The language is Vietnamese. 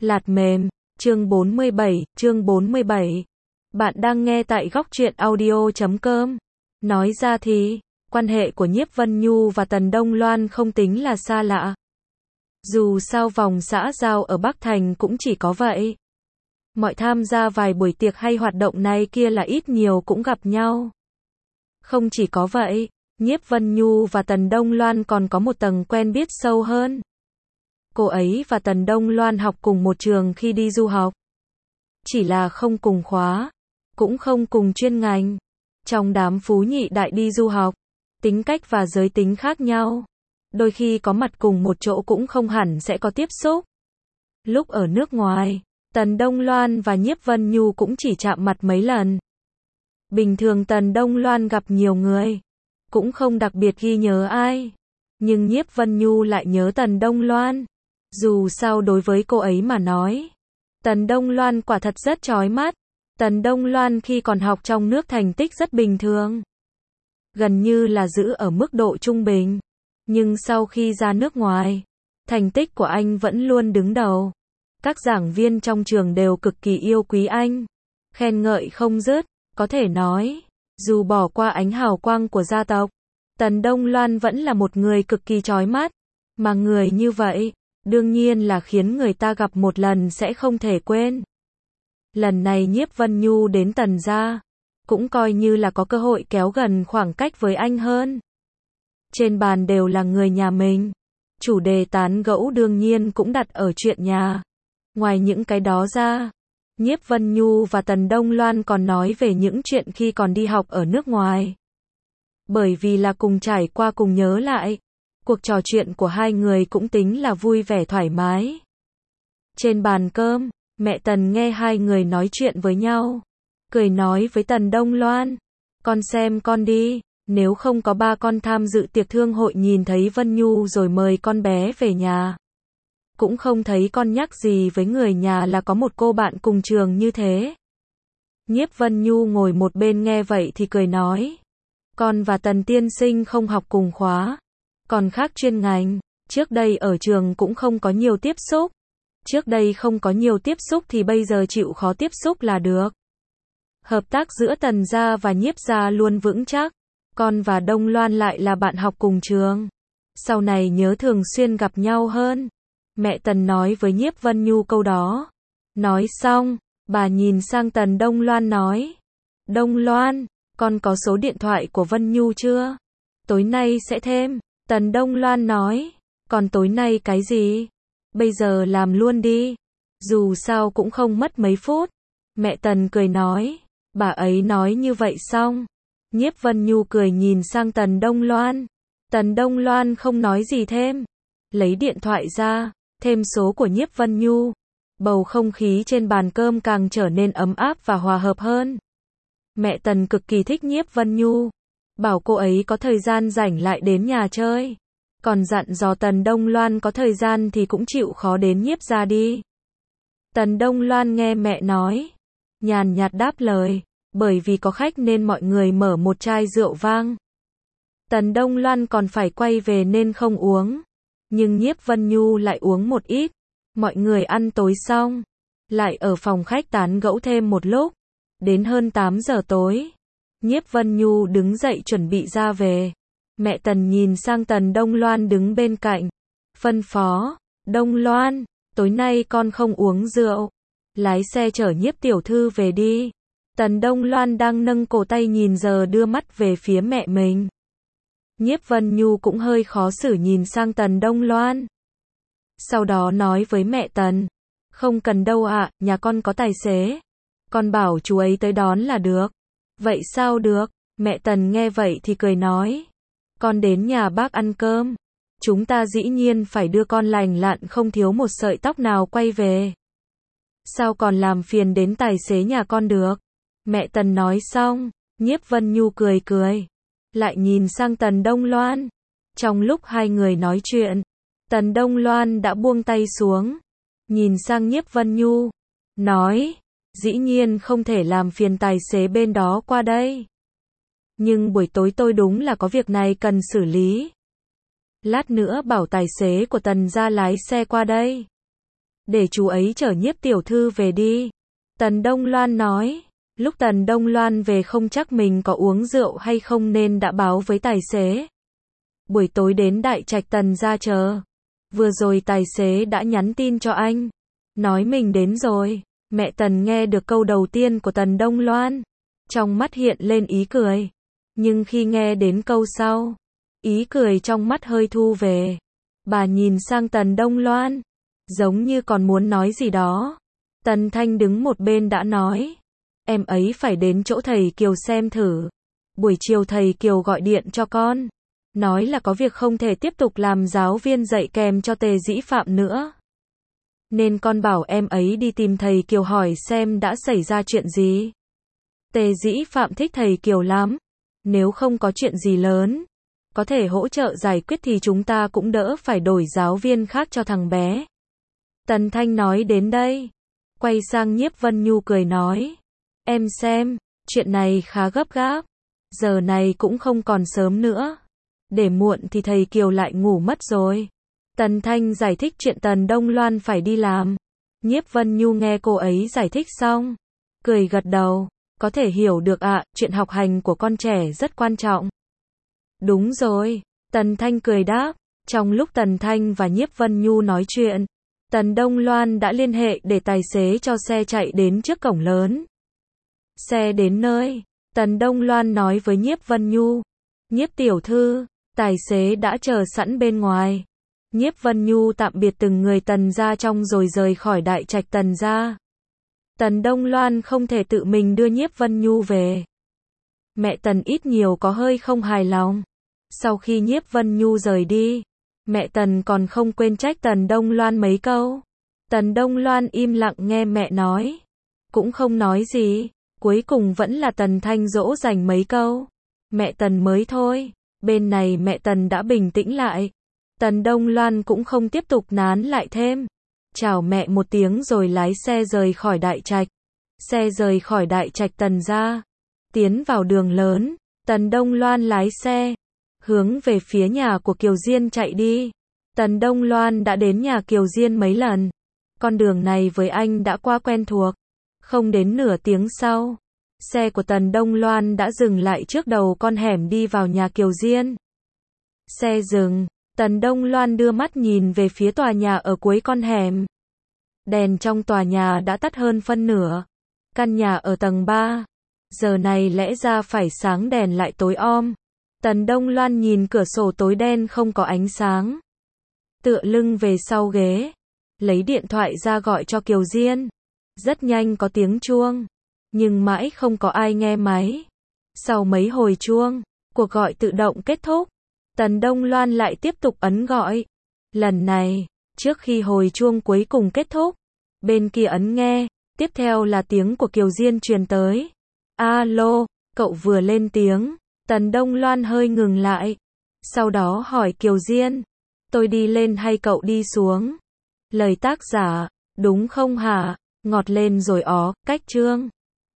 Lạt mềm, chương 47. Bạn đang nghe tại góc truyện audio.com. Nói ra thì, quan hệ của Nhiếp Vân Nhu và Tần Đông Loan không tính là xa lạ. Dù sao vòng xã giao ở Bắc Thành cũng chỉ có vậy. Mọi tham gia vài buổi tiệc hay hoạt động này kia là ít nhiều cũng gặp nhau. Không chỉ có vậy, Nhiếp Vân Nhu và Tần Đông Loan còn có một tầng quen biết sâu hơn. Cô ấy và Tần Đông Loan học cùng một trường khi đi du học. Chỉ là không cùng khóa, cũng không cùng chuyên ngành. Trong đám phú nhị đại đi du học, tính cách và giới tính khác nhau. Đôi khi có mặt cùng một chỗ cũng không hẳn sẽ có tiếp xúc. Lúc ở nước ngoài, Tần Đông Loan và Nhiếp Vân Nhu cũng chỉ chạm mặt mấy lần. Bình thường Tần Đông Loan gặp nhiều người, cũng không đặc biệt ghi nhớ ai. Nhưng Nhiếp Vân Nhu lại nhớ Tần Đông Loan. Dù sao đối với cô ấy mà nói, Tần Đông Loan quả thật rất chói mắt. Tần Đông Loan khi còn học trong nước thành tích rất bình thường. Gần như là giữ ở mức độ trung bình. Nhưng sau khi ra nước ngoài, thành tích của anh vẫn luôn đứng đầu. Các giảng viên trong trường đều cực kỳ yêu quý anh. Khen ngợi không dứt, có thể nói, dù bỏ qua ánh hào quang của gia tộc, Tần Đông Loan vẫn là một người cực kỳ chói mắt. Mà người như vậy, đương nhiên là khiến người ta gặp một lần sẽ không thể quên. Lần này Nhiếp Vân Nhu đến Tần gia, cũng coi như là có cơ hội kéo gần khoảng cách với anh hơn. Trên bàn đều là người nhà mình. Chủ đề tán gẫu đương nhiên cũng đặt ở chuyện nhà. Ngoài những cái đó ra, Nhiếp Vân Nhu và Tần Đông Loan còn nói về những chuyện khi còn đi học ở nước ngoài. Bởi vì là cùng trải qua cùng nhớ lại, cuộc trò chuyện của hai người cũng tính là vui vẻ thoải mái. Trên bàn cơm, mẹ Tần nghe hai người nói chuyện với nhau, cười nói với Tần Đông Loan, con xem con đi, nếu không có ba con tham dự tiệc thương hội nhìn thấy Vân Nhu rồi mời con bé về nhà. Cũng không thấy con nhắc gì với người nhà là có một cô bạn cùng trường như thế. Nhiếp Vân Nhu ngồi một bên nghe vậy thì cười nói, con và Tần tiên sinh không học cùng khóa, còn khác chuyên ngành, trước đây ở trường cũng không có nhiều tiếp xúc. Trước đây không có nhiều tiếp xúc thì bây giờ chịu khó tiếp xúc là được. Hợp tác giữa Tần gia và Nhiếp gia luôn vững chắc. Con và Đông Loan lại là bạn học cùng trường. Sau này nhớ thường xuyên gặp nhau hơn. Mẹ Tần nói với Nhiếp Vân Nhu câu đó. Nói xong, bà nhìn sang Tần Đông Loan nói, Đông Loan, con có số điện thoại của Vân Nhu chưa? Tối nay sẽ thêm. Tần Đông Loan nói, còn tối nay cái gì? Bây giờ làm luôn đi. Dù sao cũng không mất mấy phút. Mẹ Tần cười nói, bà ấy nói như vậy xong. Nhiếp Vân Nhu cười nhìn sang Tần Đông Loan. Tần Đông Loan không nói gì thêm. Lấy điện thoại ra, thêm số của Nhiếp Vân Nhu. Bầu không khí trên bàn cơm càng trở nên ấm áp và hòa hợp hơn. Mẹ Tần cực kỳ thích Nhiếp Vân Nhu. Bảo cô ấy có thời gian rảnh lại đến nhà chơi. Còn dặn dò Tần Đông Loan có thời gian thì cũng chịu khó đến Nhiếp gia đi. Tần Đông Loan nghe mẹ nói, nhàn nhạt đáp lời, bởi vì có khách nên mọi người mở một chai rượu vang. Tần Đông Loan còn phải quay về nên không uống, nhưng Nhiếp Vân Nhu lại uống một ít. Mọi người ăn tối xong, lại ở phòng khách tán gẫu thêm một lúc, đến hơn 8 giờ tối. Nhiếp Vân Nhu đứng dậy chuẩn bị ra về. Mẹ Tần nhìn sang Tần Đông Loan đứng bên cạnh, phân phó, Đông Loan, tối nay con không uống rượu, lái xe chở Nhiếp tiểu thư về đi. Tần Đông Loan đang nâng cổ tay nhìn giờ đưa mắt về phía mẹ mình. Nhiếp Vân Nhu cũng hơi khó xử nhìn sang Tần Đông Loan. Sau đó nói với mẹ Tần, không cần đâu ạ, nhà con có tài xế. Con bảo chú ấy tới đón là được. Vậy sao được? Mẹ Tần nghe vậy thì cười nói, con đến nhà bác ăn cơm. Chúng ta dĩ nhiên phải đưa con lành lặn không thiếu một sợi tóc nào quay về. Sao còn làm phiền đến tài xế nhà con được? Mẹ Tần nói xong, Nhiếp Vân Nhu cười cười, lại nhìn sang Tần Đông Loan. Trong lúc hai người nói chuyện, Tần Đông Loan đã buông tay xuống, nhìn sang Nhiếp Vân Nhu, nói, dĩ nhiên không thể làm phiền tài xế bên đó qua đây. Nhưng buổi tối tôi đúng là có việc này cần xử lý. Lát nữa bảo tài xế của Tần gia lái xe qua đây. để chú ấy chở Nhiếp tiểu thư về đi. Tần Đông Loan nói, lúc Tần Đông Loan về không chắc mình có uống rượu hay không nên đã báo với tài xế. Buổi tối đến đại trạch Tần gia chờ. Vừa rồi tài xế đã nhắn tin cho anh, nói mình đến rồi. Mẹ Tần nghe được câu đầu tiên của Tần Đông Loan, trong mắt hiện lên ý cười. Nhưng khi nghe đến câu sau, ý cười trong mắt hơi thu về. Bà nhìn sang Tần Đông Loan, giống như còn muốn nói gì đó. Tần Thanh đứng một bên đã nói, em ấy phải đến chỗ thầy Kiều xem thử. Buổi chiều thầy Kiều gọi điện cho con, nói là có việc không thể tiếp tục làm giáo viên dạy kèm cho Tề Dĩ Phạm nữa. Nên con bảo em ấy đi tìm thầy Kiều hỏi xem đã xảy ra chuyện gì. Tề Dĩ Phạm thích thầy Kiều lắm. Nếu không có chuyện gì lớn, có thể hỗ trợ giải quyết thì chúng ta cũng đỡ phải đổi giáo viên khác cho thằng bé. Tần Thanh nói đến đây, quay sang Nhiếp Vân Nhu cười nói, em xem, chuyện này khá gấp gáp, giờ này cũng không còn sớm nữa, để muộn thì thầy Kiều lại ngủ mất rồi. Tần Thanh giải thích chuyện Tần Đông Loan phải đi làm. Nhiếp Vân Nhu nghe cô ấy giải thích xong, cười gật đầu, có thể hiểu được ạ, chuyện học hành của con trẻ rất quan trọng. Đúng rồi, Tần Thanh cười đáp. Trong lúc Tần Thanh và Nhiếp Vân Nhu nói chuyện, Tần Đông Loan đã liên hệ để tài xế cho xe chạy đến trước cổng lớn. Xe đến nơi, Tần Đông Loan nói với Nhiếp Vân Nhu, Nhiếp tiểu thư, tài xế đã chờ sẵn bên ngoài. Nhiếp Vân Nhu tạm biệt từng người Tần gia trong rồi rời khỏi đại trạch Tần gia. Tần Đông Loan không thể tự mình đưa Nhiếp Vân Nhu về. Mẹ Tần ít nhiều có hơi không hài lòng. Sau khi Nhiếp Vân Nhu rời đi, mẹ Tần còn không quên trách Tần Đông Loan mấy câu. Tần Đông Loan im lặng nghe mẹ nói, cũng không nói gì. Cuối cùng vẫn là Tần Thanh dỗ dành mấy câu. Mẹ Tần mới thôi. Bên này mẹ Tần đã bình tĩnh lại. Tần Đông Loan cũng không tiếp tục nán lại thêm. Chào mẹ một tiếng rồi lái xe rời khỏi đại trạch. Xe rời khỏi đại trạch Tần gia, tiến vào đường lớn. Tần Đông Loan lái xe, hướng về phía nhà của Kiều Diên chạy đi. Tần Đông Loan đã đến nhà Kiều Diên mấy lần. Con đường này với anh đã qua quen thuộc. Không đến nửa tiếng sau, xe của Tần Đông Loan đã dừng lại trước đầu con hẻm đi vào nhà Kiều Diên. Xe dừng, Tần Đông Loan đưa mắt nhìn về phía tòa nhà ở cuối con hẻm. Đèn trong tòa nhà đã tắt hơn phân nửa. Căn nhà ở tầng 3, giờ này lẽ ra phải sáng đèn lại tối om. Tần Đông Loan nhìn cửa sổ tối đen không có ánh sáng. Tựa lưng về sau ghế, lấy điện thoại ra gọi cho Kiều Diên. Rất nhanh có tiếng chuông, nhưng mãi không có ai nghe máy. Sau mấy hồi chuông, cuộc gọi tự động kết thúc. Tần Đông Loan lại tiếp tục ấn gọi. Lần này, trước khi hồi chuông cuối cùng kết thúc, bên kia ấn nghe, tiếp theo là tiếng của Kiều Diên truyền tới. Alo, cậu vừa lên tiếng. Tần Đông Loan hơi ngừng lại. Sau đó hỏi Kiều Diên, tôi đi lên hay cậu đi xuống? Lời tác giả, đúng không hả? Ngọt lên rồi ó, cách chương.